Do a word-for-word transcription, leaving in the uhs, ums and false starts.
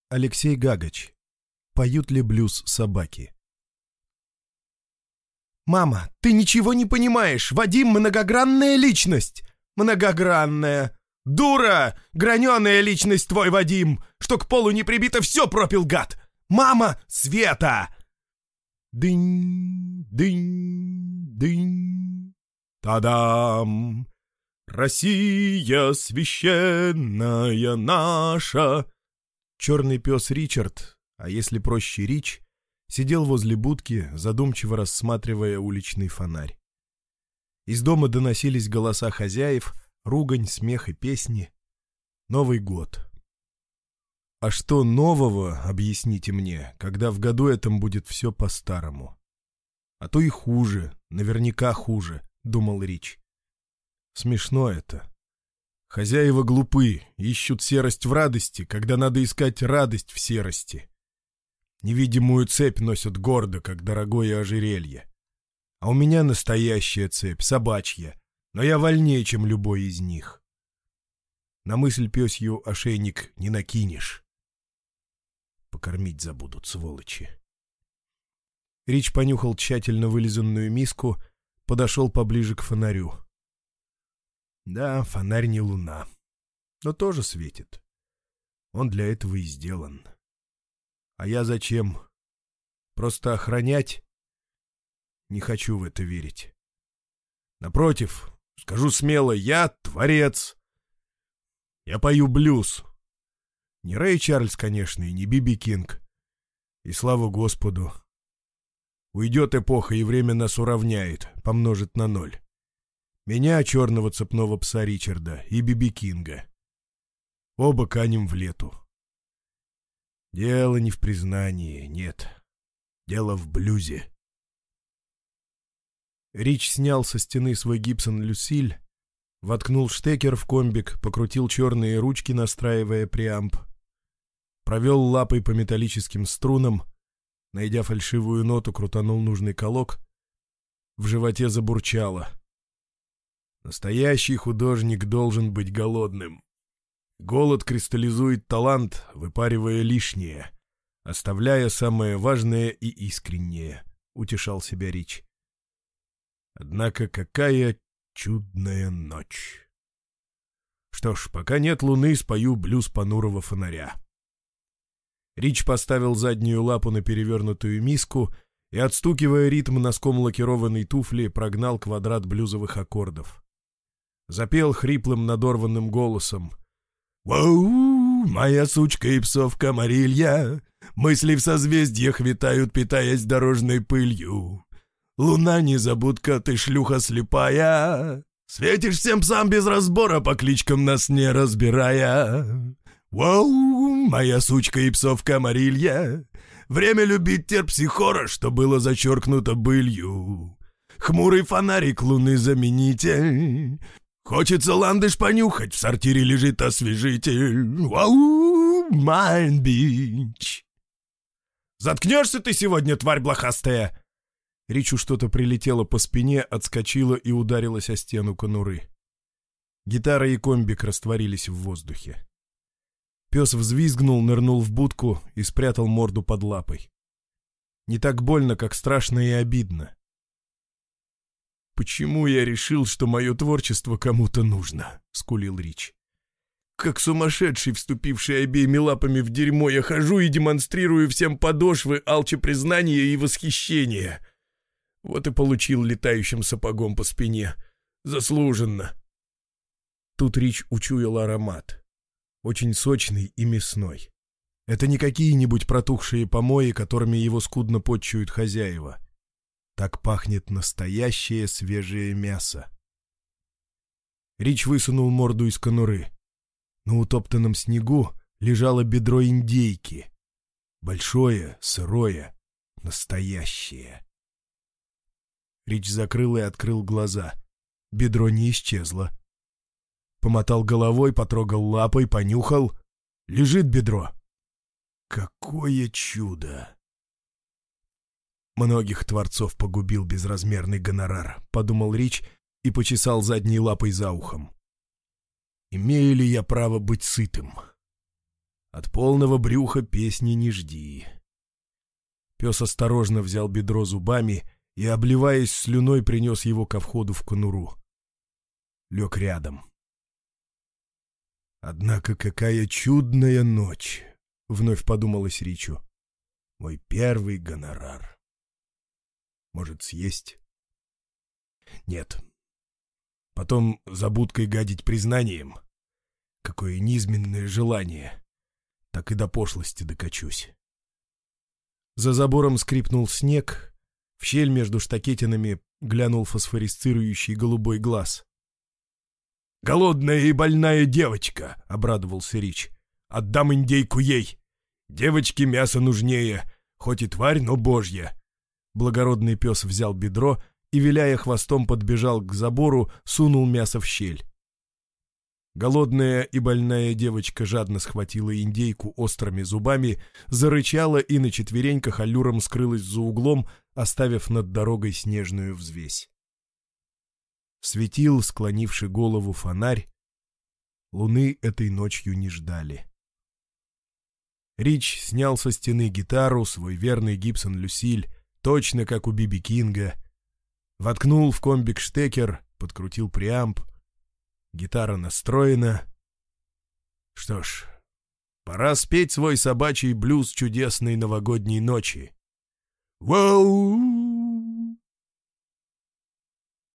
Алексей Гагач. Поют ли блюз собаки? «Мама, ты ничего не понимаешь! Вадим — многогранная личность! Многогранная! Дура! Граненая личность твой, Вадим! Что к полу не прибито, все пропил, гад! Мама, Света!» Дынь, дынь, дынь. Та-дам! Россия священная наша. Черный пес Ричард, а если проще Рич, сидел возле будки, задумчиво рассматривая уличный фонарь. Из дома доносились голоса хозяев, ругань, смех и песни. Новый год. А что нового, объясните мне, когда в году этом будет все по-старому? А то и хуже, наверняка хуже, думал Рич. Смешно это. Хозяева глупы, ищут серость в радости, когда надо искать радость в серости. Невидимую цепь носят гордо, как дорогое ожерелье. А у меня настоящая цепь, собачья, но я вольнее, чем любой из них. На мысль пёсью ошейник не накинешь. Покормить забудут, сволочи. Рич понюхал тщательно вылизанную миску, подошел поближе к фонарю. Да, фонарь не луна, но тоже светит. Он для этого и сделан. А я зачем? Просто охранять? Не хочу в это верить. Напротив, скажу смело, я творец. Я пою блюз. Не Рэй Чарльз, конечно, и не Би-Би Кинг. И слава Господу. Уйдет эпоха, и время нас уравняет, помножит на ноль. Меня, черного цепного пса Ричарда, и Би-Би Кинга. Оба канем в лету. Дело не в признании, нет. Дело в блюзе. Рич снял со стены свой Гибсон Люсиль, воткнул штекер в комбик, покрутил черные ручки, настраивая преамп, провел лапой по металлическим струнам, найдя фальшивую ноту, крутанул нужный колок. В животе забурчало. Настоящий художник должен быть голодным. Голод кристаллизует талант, выпаривая лишнее, оставляя самое важное и искреннее, — утешал себя Рич. Однако какая чудная ночь. Что ж, пока нет луны, спою блюз понурого фонаря. Рич поставил заднюю лапу на перевернутую миску и, отстукивая ритм носком лакированной туфли, прогнал квадрат блюзовых аккордов. Запел хриплым надорванным голосом. «Вау, моя сучка и псовка Марилья, мысли в созвездиях витают, питаясь дорожной пылью. Луна незабудка, ты шлюха слепая, светишь всем псам без разбора, по кличкам нас не разбирая. Вау, моя сучка и псовка Марилья, время любить терпсихора, что было зачеркнуто былью. Хмурый фонарик луны-заменитель». Хочется ландыш понюхать, в сортире лежит освежитель. Вау, майн бич. «Заткнешься ты сегодня, тварь блохастая!» Ричу что-то прилетело по спине, отскочило и ударилось о стену конуры. Гитара и комбик растворились в воздухе. Пес взвизгнул, нырнул в будку и спрятал морду под лапой. Не так больно, как страшно и обидно. «Почему я решил, что мое творчество кому-то нужно?» — скулил Рич. «Как сумасшедший, вступивший обеими лапами в дерьмо, я хожу и демонстрирую всем подошвы, алча признания и восхищения. Вот и получил летающим сапогом по спине. Заслуженно». Тут Рич учуял аромат. Очень сочный и мясной. Это не какие-нибудь протухшие помои, которыми его скудно подчуют хозяева. Так пахнет настоящее свежее мясо. Рич высунул морду из конуры. На утоптанном снегу лежало бедро индейки. Большое, сырое, настоящее. Рич закрыл и открыл глаза. Бедро не исчезло. Помотал головой, потрогал лапой, понюхал. Лежит бедро. Какое чудо! Многих творцов погубил безразмерный гонорар, — подумал Рич и почесал задней лапой за ухом. Имею ли я право быть сытым? От полного брюха песни не жди. Пес осторожно взял бедро зубами и, обливаясь слюной, принес его ко входу в конуру. Лег рядом. «Однако какая чудная ночь!» — вновь подумалось Ричу. «Мой первый гонорар. Может, съесть?» «Нет. Потом за будкой гадить признанием. Какое низменное желание. Так и до пошлости докачусь». За забором скрипнул снег. В щель между штакетинами глянул фосфорисцирующий голубой глаз. «Голодная и больная девочка!» — обрадовался Рич. «Отдам индейку ей! Девочке мясо нужнее, хоть и тварь, но божья!» Благородный пес взял бедро и, виляя хвостом, подбежал к забору, сунул мясо в щель. Голодная и больная девочка жадно схватила индейку острыми зубами, зарычала и на четвереньках аллюром скрылась за углом, оставив над дорогой снежную взвесь. Светил, склонивший голову, фонарь. Луны этой ночью не ждали. Рич снял со стены гитару, свой верный Гибсон Люсиль, точно как у Биби Кинга. Воткнул в комбик штекер, подкрутил преамп. Гитара настроена. Что ж, пора спеть свой собачий блюз чудесной новогодней ночи. Воу!